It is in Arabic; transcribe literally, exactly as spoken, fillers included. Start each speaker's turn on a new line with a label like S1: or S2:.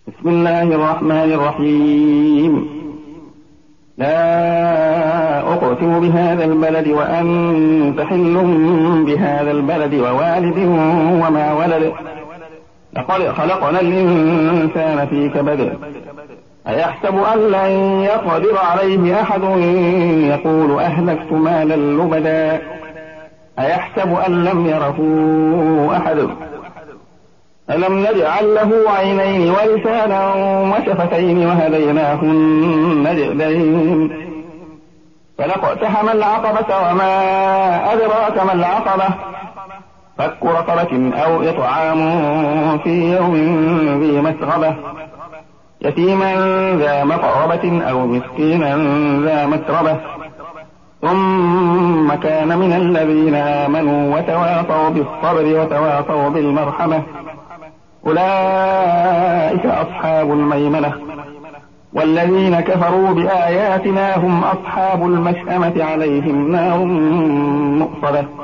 S1: بسم الله الرحمن الرحيم. لا أقسم بهذا البلد وأنت حل بهذا البلد ووالد وما ولد. لقد خلقنا الإنسان في كبد. أيحسب أن لن يقدر عليه أحد يقول أهلكت مالا لبدا. أيحسب أن لم يره أحد. ألم نجعل له عينين ولسانا وشفتين وهديناه النجدين. فلاقتحم العقبة وما أدراك ما العقبة. فك رقبة أو إطعام في يوم ذي مسغبة يتيما ذا مقربة أو مسكينا ذا متربة ثم كان من الذين آمنوا وتواصوا بالصبر وتواصوا بالمرحمة أولئك أصحاب الميمنة. والذين كفروا بآياتنا هم أصحاب المشأمة عليهم نار مؤصدة.